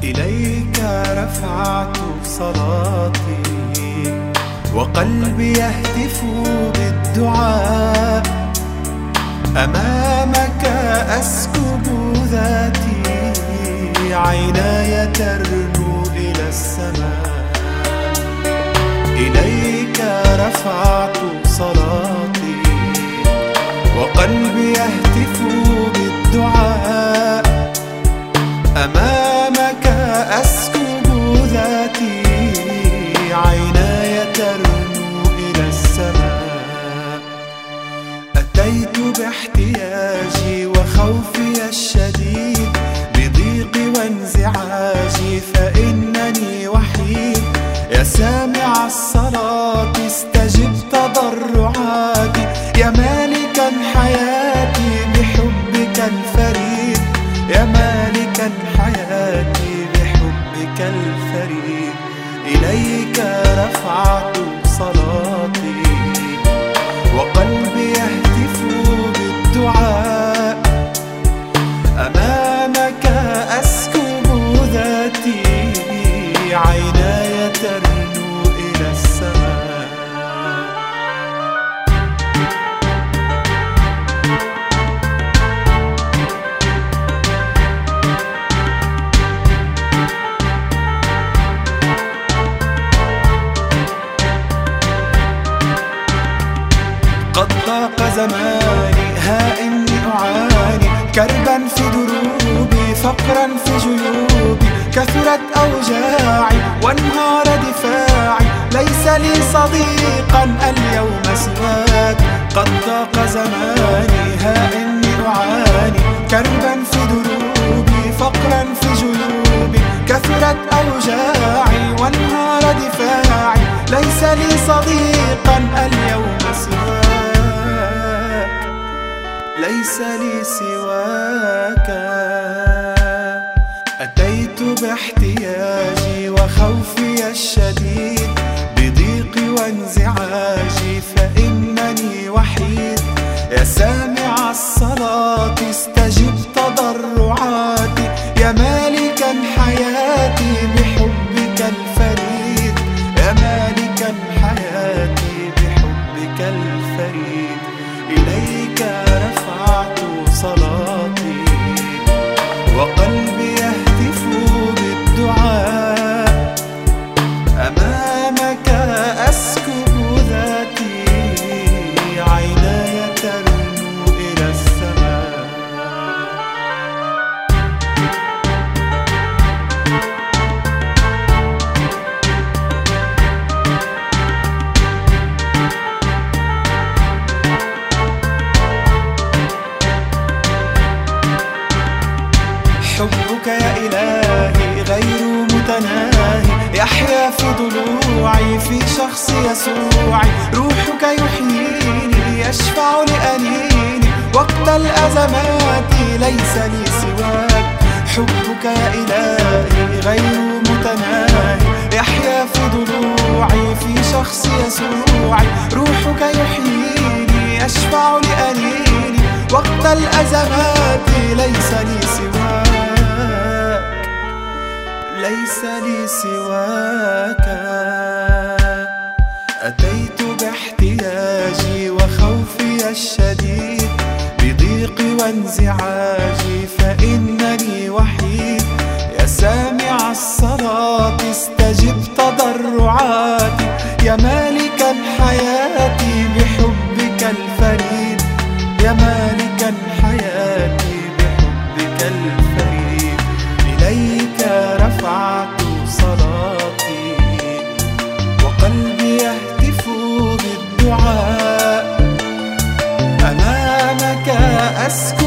إليك رفعت صلاتي وقلبي يهتف بالدعاء. أمامك أسكب ذاتي، عيناي ترنو إلى السماء. إليك رفعت صلاتي وقلبي يهتف بالدعاء. أمامك أسكب ذاتي، عيناي ترنو إلى السماء. أتيت باحتياجي وخوفي الشديد، بضيقي وانزعاجي فإنني وحيد. يا سامع الصلاة استجب تضرعاتي، يا مالكا حياتي بحبك الفريد. يا مالكا حياتي بحبك الفريد. إليك رفعت صلاتي وقلبي يهتف بالدعاء. أمامك أسكب ذاتي، عيناي ترنو إلى السماء. قد ضاق زماني، ها إني أعاني كربا في دروبي، فقرا في جيوبي. كثرت أوجاعي وانهار دفاعي، ليس لي صديقا اليوم سواك. قد ضاق زماني، ها إني أعاني كربا في دروبي، فقرا في جيوبي. كثرت أوجاعي وانهار دفاعي، ليس لي صديقا اليوم سواك. ليس لي سواك. أتيت باحتياجي وخوفي الشديد، بضيقي وانزعاجي فإنني وحيد. يا سامع الصلاة استجب تضرعاتي، يا مالكا حياتي بحبك الفريد. يا مالكا حياتي بحبك الفريد. إليك رفعت صلاتي وقلبي يهتف بالدعاء. أمامك أسكب ذاتي، عيناي ترنو إلى السماء. حبك يا إلهي غير متناهي، يحيا في ضلوعي في شخص يسوعي. روحك يحييني يشفع لأنيني، وقت الأزمات ليس لي سواك. حبك يا إلهي غير متناهي، يحيا في ضلوعي في شخص يسوعي. روحك يحييني يشفع لأنيني، وقت الأزمات ليس لي سواك. ليس لي سواك. أتيت باحتياجي وخوفي الشديد، بضيقي وانزعاجي فإنني وحيد. يا سامع الصلاة استجب تضرعاتي، يا مالكا حياتي بحبك الفريد. يا مالكا حياتي بحبك الفريد. إليك رفعت صلاتي وقلبي يهتف بالدعاء. أمامك أسكب